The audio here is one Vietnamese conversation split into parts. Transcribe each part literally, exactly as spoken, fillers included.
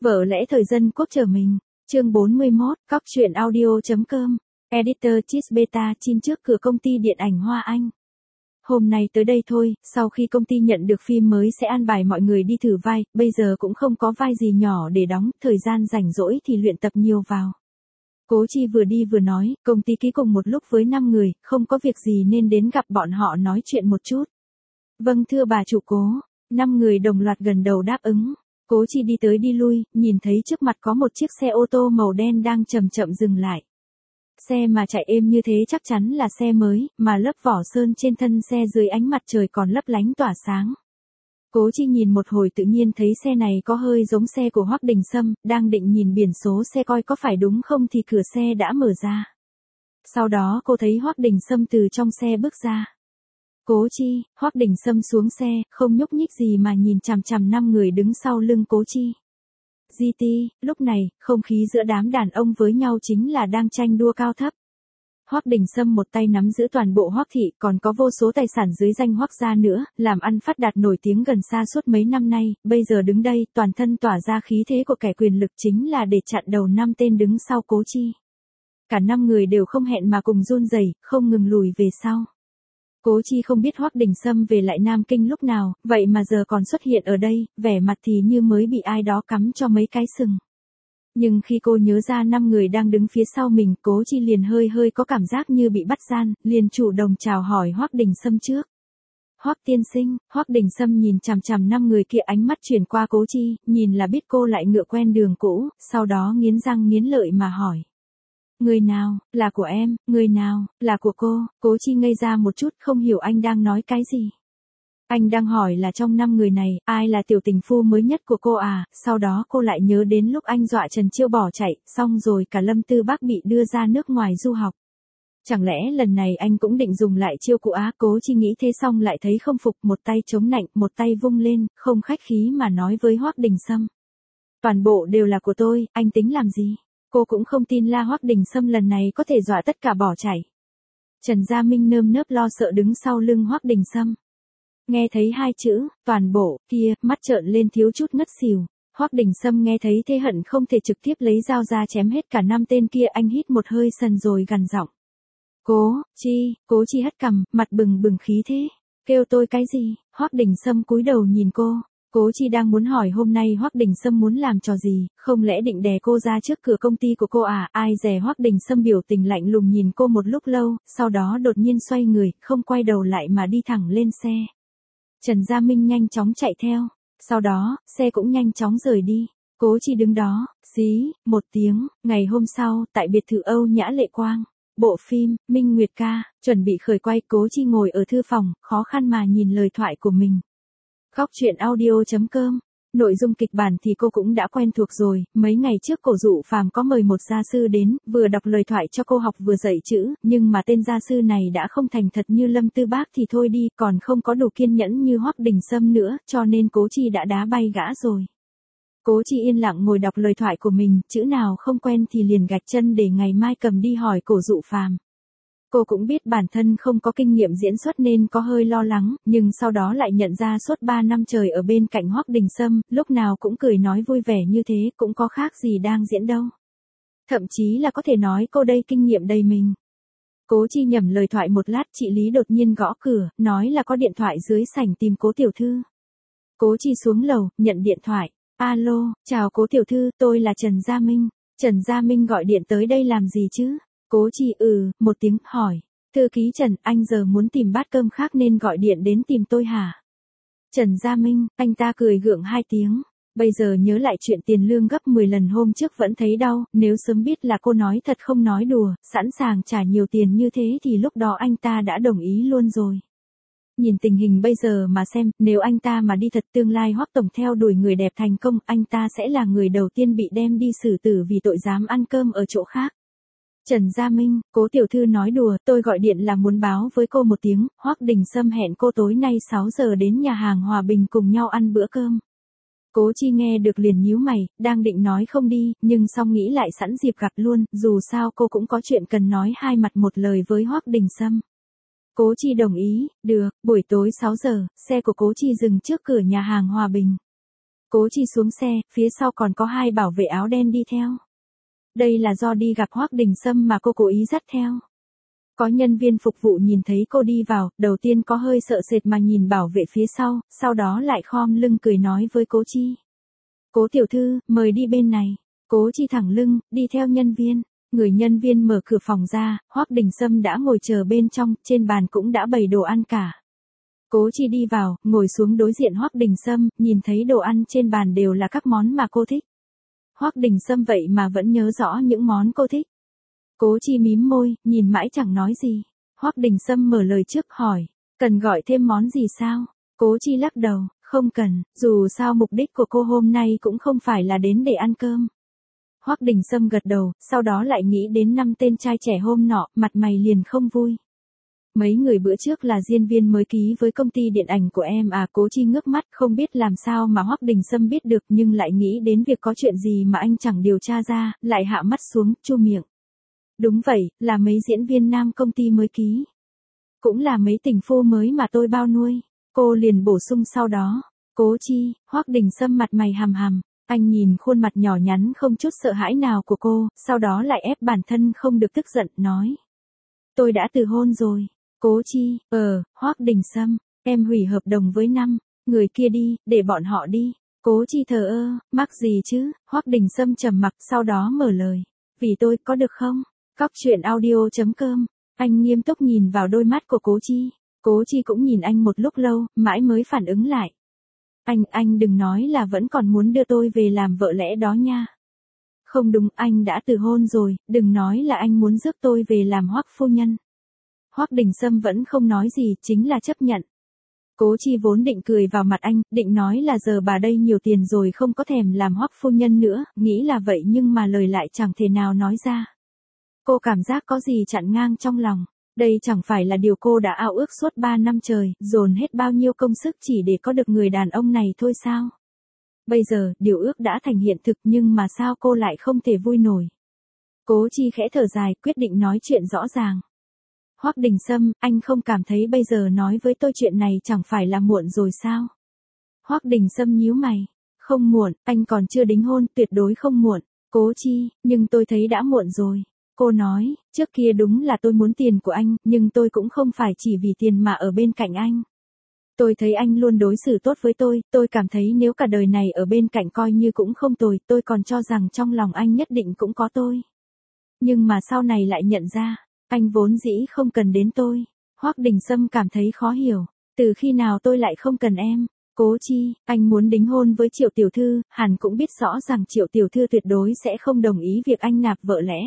Vợ lẽ thời dân quốc chờ mình. Chương bốn mươi mốt, cóc truyện audio chấm com. Editor Cheese Beta chin trước cửa công ty điện ảnh Hoa Anh. Hôm nay tới đây thôi, sau khi công ty nhận được phim mới sẽ an bài mọi người đi thử vai, bây giờ cũng không có vai gì nhỏ để đóng, thời gian rảnh rỗi thì luyện tập nhiều vào. Cố Chi vừa đi vừa nói, công ty ký cùng một lúc với năm người, không có việc gì nên đến gặp bọn họ nói chuyện một chút. Vâng thưa bà chủ Cố, năm người đồng loạt gần đầu đáp ứng. Cố Chi đi tới đi lui, nhìn thấy trước mặt có một chiếc xe ô tô màu đen đang chậm chậm dừng lại. Xe mà chạy êm như thế chắc chắn là xe mới, mà lớp vỏ sơn trên thân xe dưới ánh mặt trời còn lấp lánh tỏa sáng. Cố Chi nhìn một hồi tự nhiên thấy xe này có hơi giống xe của Hoắc Đình Sâm, đang định nhìn biển số xe coi có phải đúng không thì cửa xe đã mở ra. Sau đó cô thấy Hoắc Đình Sâm từ trong xe bước ra. Cố Chi, Hoắc Đình Sâm xuống xe, không nhúc nhích gì mà nhìn chằm chằm năm người đứng sau lưng Cố Chi. giê tê, lúc này, không khí giữa đám đàn ông với nhau chính là đang tranh đua cao thấp. Hoắc Đình Sâm một tay nắm giữ toàn bộ Hoắc thị, còn có vô số tài sản dưới danh Hoắc gia nữa, làm ăn phát đạt nổi tiếng gần xa suốt mấy năm nay, bây giờ đứng đây, toàn thân tỏa ra khí thế của kẻ quyền lực chính là để chặn đầu năm tên đứng sau Cố Chi. Cả năm người đều không hẹn mà cùng run rẩy, không ngừng lùi về sau. Cố Chi không biết Hoắc Đình Sâm về lại Nam Kinh lúc nào, vậy mà giờ còn xuất hiện ở đây, vẻ mặt thì như mới bị ai đó cắm cho mấy cái sừng. Nhưng khi cô nhớ ra năm người đang đứng phía sau mình, Cố Chi liền hơi hơi có cảm giác như bị bắt gian, liền chủ động chào hỏi Hoắc Đình Sâm trước. Hoắc tiên sinh, Hoắc Đình Sâm nhìn chằm chằm năm người kia, ánh mắt chuyển qua Cố Chi, nhìn là biết cô lại ngựa quen đường cũ, sau đó nghiến răng nghiến lợi mà hỏi. Người nào, là của em, người nào, là của cô. Cố Chi ngây ra một chút, không hiểu anh đang nói cái gì. Anh đang hỏi là trong năm người này, ai là tiểu tình phu mới nhất của cô à, sau đó cô lại nhớ đến lúc anh dọa Trần Chiêu bỏ chạy, xong rồi cả Lâm Tư Bác bị đưa ra nước ngoài du học. Chẳng lẽ lần này anh cũng định dùng lại chiêu cũ á? Cố Chi nghĩ thế xong lại thấy không phục, một tay chống nạnh, một tay vung lên, không khách khí mà nói với Hoắc Đình Sâm. Toàn bộ đều là của tôi, anh tính làm gì? Cô cũng không tin la Hoắc Đình Sâm lần này có thể dọa tất cả bỏ chạy. Trần Gia Minh nơm nớp lo sợ đứng sau lưng Hoắc Đình Sâm. Nghe thấy hai chữ, toàn bộ, kia, mắt trợn lên thiếu chút ngất xỉu. Hoắc Đình Sâm nghe thấy thế hận không thể trực tiếp lấy dao ra chém hết cả năm tên kia, anh hít một hơi sần rồi gằn giọng. Cố, Chi, Cố Chi hất cằm, mặt bừng bừng khí thế. Kêu tôi cái gì? Hoắc Đình Sâm cúi đầu nhìn cô. Cố Chi đang muốn hỏi hôm nay Hoắc Đình Sâm muốn làm trò gì, không lẽ định đè cô ra trước cửa công ty của cô à? Ai dè Hoắc Đình Sâm biểu tình lạnh lùng nhìn cô một lúc lâu, sau đó đột nhiên xoay người, không quay đầu lại mà đi thẳng lên xe. Trần Gia Minh nhanh chóng chạy theo, sau đó, xe cũng nhanh chóng rời đi. Cố Chi đứng đó, xí, một tiếng. Ngày hôm sau, tại biệt thự Âu Nhã Lệ Quang, bộ phim, Minh Nguyệt ca, chuẩn bị khởi quay. Cố Chi ngồi ở thư phòng, khó khăn mà nhìn lời thoại của mình. Cóc truyện audio chấm com. Nội dung kịch bản thì cô cũng đã quen thuộc rồi, mấy ngày trước Cổ Dụ Phàm có mời một gia sư đến, vừa đọc lời thoại cho cô học vừa dạy chữ, nhưng mà tên gia sư này đã không thành thật như Lâm Tư Bác thì thôi đi, còn không có đủ kiên nhẫn như Hoắc Đình Sâm nữa, cho nên Cố Chi đã đá bay gã rồi. Cố Chi yên lặng ngồi đọc lời thoại của mình, chữ nào không quen thì liền gạch chân để ngày mai cầm đi hỏi Cổ Dụ Phàm. Cô cũng biết bản thân không có kinh nghiệm diễn xuất nên có hơi lo lắng, nhưng sau đó lại nhận ra suốt ba năm trời ở bên cạnh Hoắc Đình Sâm, lúc nào cũng cười nói vui vẻ như thế, cũng có khác gì đang diễn đâu. Thậm chí là có thể nói cô đây kinh nghiệm đầy mình. Cố Chi nhẩm lời thoại một lát, chị Lý đột nhiên gõ cửa, nói là có điện thoại dưới sảnh tìm Cố tiểu thư. Cố Chi xuống lầu, nhận điện thoại. Alo, chào Cố tiểu thư, tôi là Trần Gia Minh. Trần Gia Minh gọi điện tới đây làm gì chứ? Cố Chi ừ, một tiếng, hỏi. Thư ký Trần, anh giờ muốn tìm bát cơm khác nên gọi điện đến tìm tôi hả? Trần Gia Minh, anh ta cười gượng hai tiếng. Bây giờ nhớ lại chuyện tiền lương gấp mười lần hôm trước vẫn thấy đau, nếu sớm biết là cô nói thật không nói đùa, sẵn sàng trả nhiều tiền như thế thì lúc đó anh ta đã đồng ý luôn rồi. Nhìn tình hình bây giờ mà xem, nếu anh ta mà đi thật tương lai Hoắc tổng theo đuổi người đẹp thành công, anh ta sẽ là người đầu tiên bị đem đi xử tử vì tội dám ăn cơm ở chỗ khác. Trần Gia Minh, Cố tiểu thư nói đùa, tôi gọi điện là muốn báo với cô một tiếng, Hoắc Đình Sâm hẹn cô tối nay sáu giờ đến nhà hàng Hòa Bình cùng nhau ăn bữa cơm. Cố Chi nghe được liền nhíu mày, đang định nói không đi, nhưng xong nghĩ lại sẵn dịp gặp luôn, dù sao cô cũng có chuyện cần nói hai mặt một lời với Hoắc Đình Sâm. Cố Chi đồng ý, được, buổi tối sáu giờ, xe của Cố Chi dừng trước cửa nhà hàng Hòa Bình. Cố Chi xuống xe, phía sau còn có hai bảo vệ áo đen đi theo. Đây là do đi gặp Hoắc Đình Sâm mà cô cố ý dắt theo. Có nhân viên phục vụ nhìn thấy cô đi vào, đầu tiên có hơi sợ sệt mà nhìn bảo vệ phía sau, sau đó lại khom lưng cười nói với Cố Chi. Cố tiểu thư, mời đi bên này. Cố Chi thẳng lưng, đi theo nhân viên. Người nhân viên mở cửa phòng ra, Hoắc Đình Sâm đã ngồi chờ bên trong, trên bàn cũng đã bày đồ ăn cả. Cố Chi đi vào, ngồi xuống đối diện Hoắc Đình Sâm, nhìn thấy đồ ăn trên bàn đều là các món mà cô thích. Hoắc Đình Sâm vậy mà vẫn nhớ rõ những món cô thích. Cố Chi mím môi, nhìn mãi chẳng nói gì. Hoắc Đình Sâm mở lời trước hỏi, cần gọi thêm món gì sao? Cố Chi lắc đầu, không cần, dù sao mục đích của cô hôm nay cũng không phải là đến để ăn cơm. Hoắc Đình Sâm gật đầu, sau đó lại nghĩ đến năm tên trai trẻ hôm nọ, mặt mày liền không vui. Mấy người bữa trước là diễn viên mới ký với công ty điện ảnh của em à? Cố Chi ngước mắt, không biết làm sao mà Hoắc Đình Sâm biết được, nhưng lại nghĩ đến việc có chuyện gì mà anh chẳng điều tra ra, lại hạ mắt xuống, chu miệng. Đúng vậy, là mấy diễn viên nam công ty mới ký. Cũng là mấy tình phu mới mà tôi bao nuôi. Cô liền bổ sung sau đó. Cố Chi, Hoắc Đình Sâm mặt mày hằm hằm. Anh nhìn khuôn mặt nhỏ nhắn không chút sợ hãi nào của cô, sau đó lại ép bản thân không được tức giận, nói. Tôi đã từ hôn rồi. Cố Chi, ờ, Hoắc Đình Sâm, em hủy hợp đồng với năm người kia đi, để bọn họ đi. Cố Chi thờ ơ, mắc gì chứ? Hoắc Đình Sâm trầm mặc, sau đó mở lời. Vì tôi, có được không? Cóc truyện audio chấm com. Anh nghiêm túc nhìn vào đôi mắt của Cố Chi. Cố Chi cũng nhìn anh một lúc lâu, mãi mới phản ứng lại. Anh, anh đừng nói là vẫn còn muốn đưa tôi về làm vợ lẽ đó nha. Không đúng, anh đã từ hôn rồi, đừng nói là anh muốn rước tôi về làm Hoắc phu nhân. Hoắc Đình Sâm vẫn không nói gì, chính là chấp nhận. Cố Chi vốn định cười vào mặt anh, định nói là giờ bà đây nhiều tiền rồi không có thèm làm Hoắc phu nhân nữa, nghĩ là vậy nhưng mà lời lại chẳng thể nào nói ra. Cô cảm giác có gì chặn ngang trong lòng. Đây chẳng phải là điều cô đã ao ước suốt ba năm trời, dồn hết bao nhiêu công sức chỉ để có được người đàn ông này thôi sao? Bây giờ, điều ước đã thành hiện thực nhưng mà sao cô lại không thể vui nổi? Cố Chi khẽ thở dài, quyết định nói chuyện rõ ràng. Hoắc Đình Sâm, anh không cảm thấy bây giờ nói với tôi chuyện này chẳng phải là muộn rồi sao? Hoắc Đình Sâm nhíu mày. Không muộn, anh còn chưa đính hôn, tuyệt đối không muộn. Cố Chi, nhưng tôi thấy đã muộn rồi. Cô nói, trước kia đúng là tôi muốn tiền của anh, nhưng tôi cũng không phải chỉ vì tiền mà ở bên cạnh anh. Tôi thấy anh luôn đối xử tốt với tôi, tôi cảm thấy nếu cả đời này ở bên cạnh coi như cũng không tồi, tôi còn cho rằng trong lòng anh nhất định cũng có tôi. Nhưng mà sau này lại nhận ra, anh vốn dĩ không cần đến tôi. Hoắc Đình Sâm cảm thấy khó hiểu, từ khi nào tôi lại không cần em? Cố Chi, anh muốn đính hôn với Triệu tiểu thư, hẳn cũng biết rõ rằng Triệu tiểu thư tuyệt đối sẽ không đồng ý việc anh nạp vợ lẽ.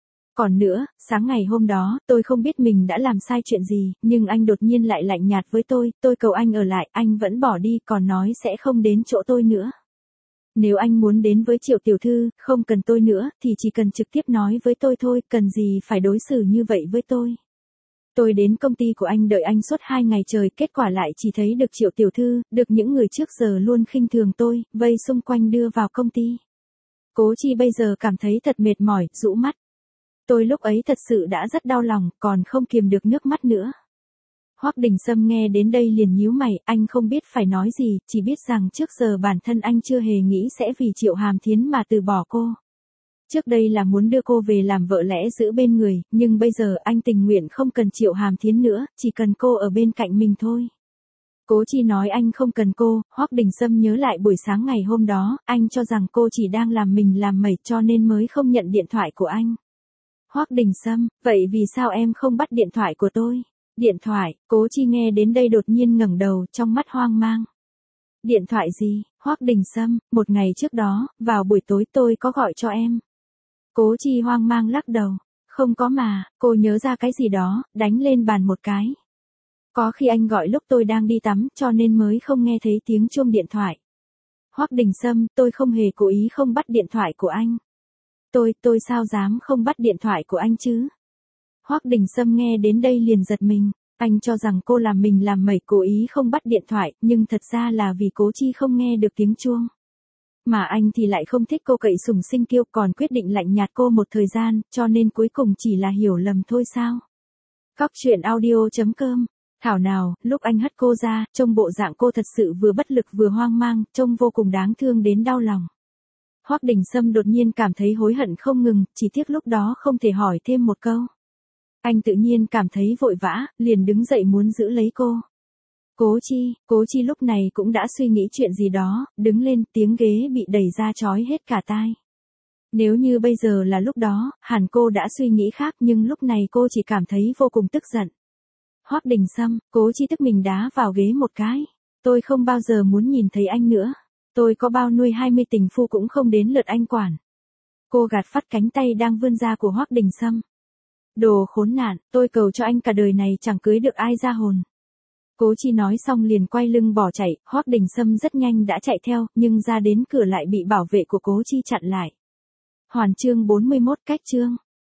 Còn nữa, sáng ngày hôm đó, tôi không biết mình đã làm sai chuyện gì, nhưng anh đột nhiên lại lạnh nhạt với tôi, tôi cầu anh ở lại, anh vẫn bỏ đi, còn nói sẽ không đến chỗ tôi nữa. Nếu anh muốn đến với Triệu tiểu thư, không cần tôi nữa, thì chỉ cần trực tiếp nói với tôi thôi, cần gì phải đối xử như vậy với tôi. Tôi đến công ty của anh đợi anh suốt hai ngày trời, kết quả lại chỉ thấy được Triệu tiểu thư, được những người trước giờ luôn khinh thường tôi, vây xung quanh đưa vào công ty. Cố Chi bây giờ cảm thấy thật mệt mỏi, rũ mắt. Tôi lúc ấy thật sự đã rất đau lòng, còn không kiềm được nước mắt nữa. Hoắc Đình Sâm nghe đến đây liền nhíu mày, anh không biết phải nói gì, chỉ biết rằng trước giờ bản thân anh chưa hề nghĩ sẽ vì Triệu Hàm Thiến mà từ bỏ cô. Trước đây là muốn đưa cô về làm vợ lẽ giữ bên người, nhưng bây giờ anh tình nguyện không cần Triệu Hàm Thiến nữa, chỉ cần cô ở bên cạnh mình thôi. Cố Chi nói anh không cần cô, Hoắc Đình Sâm nhớ lại buổi sáng ngày hôm đó, anh cho rằng cô chỉ đang làm mình làm mẩy cho nên mới không nhận điện thoại của anh. Hoắc Đình Sâm, vậy vì sao em không bắt điện thoại của tôi? Điện thoại, Cố Chi nghe đến đây đột nhiên ngẩng đầu, trong mắt hoang mang. Điện thoại gì? Hoắc Đình Sâm, một ngày trước đó, vào buổi tối tôi có gọi cho em. Cố Chi hoang mang lắc đầu. Không có mà, cô nhớ ra cái gì đó, đánh lên bàn một cái. Có khi anh gọi lúc tôi đang đi tắm, cho nên mới không nghe thấy tiếng chuông điện thoại. Hoắc Đình Sâm, tôi không hề cố ý không bắt điện thoại của anh. Tôi, tôi sao dám không bắt điện thoại của anh chứ? Hoắc Đình Sâm nghe đến đây liền giật mình, anh cho rằng cô làm mình làm mẩy cố ý không bắt điện thoại, nhưng thật ra là vì Cố Chi không nghe được tiếng chuông. Mà anh thì lại không thích cô cậy sùng sinh kiêu, còn quyết định lạnh nhạt cô một thời gian, cho nên cuối cùng chỉ là hiểu lầm thôi sao? Cóc truyện audio chấm com Thảo nào, lúc anh hất cô ra, trông bộ dạng cô thật sự vừa bất lực vừa hoang mang, trông vô cùng đáng thương đến đau lòng. Hoắc Đình Sâm đột nhiên cảm thấy hối hận không ngừng, chỉ tiếc lúc đó không thể hỏi thêm một câu. Anh tự nhiên cảm thấy vội vã, liền đứng dậy muốn giữ lấy cô. Cố Chi, Cố Chi lúc này cũng đã suy nghĩ chuyện gì đó, đứng lên, tiếng ghế bị đẩy ra chói hết cả tai. Nếu như bây giờ là lúc đó, hẳn cô đã suy nghĩ khác, nhưng lúc này cô chỉ cảm thấy vô cùng tức giận. Hoắc Đình Sâm, Cố Chi tức mình đá vào ghế một cái. Tôi không bao giờ muốn nhìn thấy anh nữa. Tôi có bao nuôi hai mươi tình phu cũng không đến lượt anh quản. Cô gạt phắt cánh tay đang vươn ra của Hoắc Đình Sâm. Đồ khốn nạn, tôi cầu cho anh cả đời này chẳng cưới được ai ra hồn. Cố Chi nói xong liền quay lưng bỏ chạy, Hoắc Đình Sâm rất nhanh đã chạy theo, nhưng ra đến cửa lại bị bảo vệ của Cố Chi chặn lại. Hoàn chương bốn mươi mốt cách chương.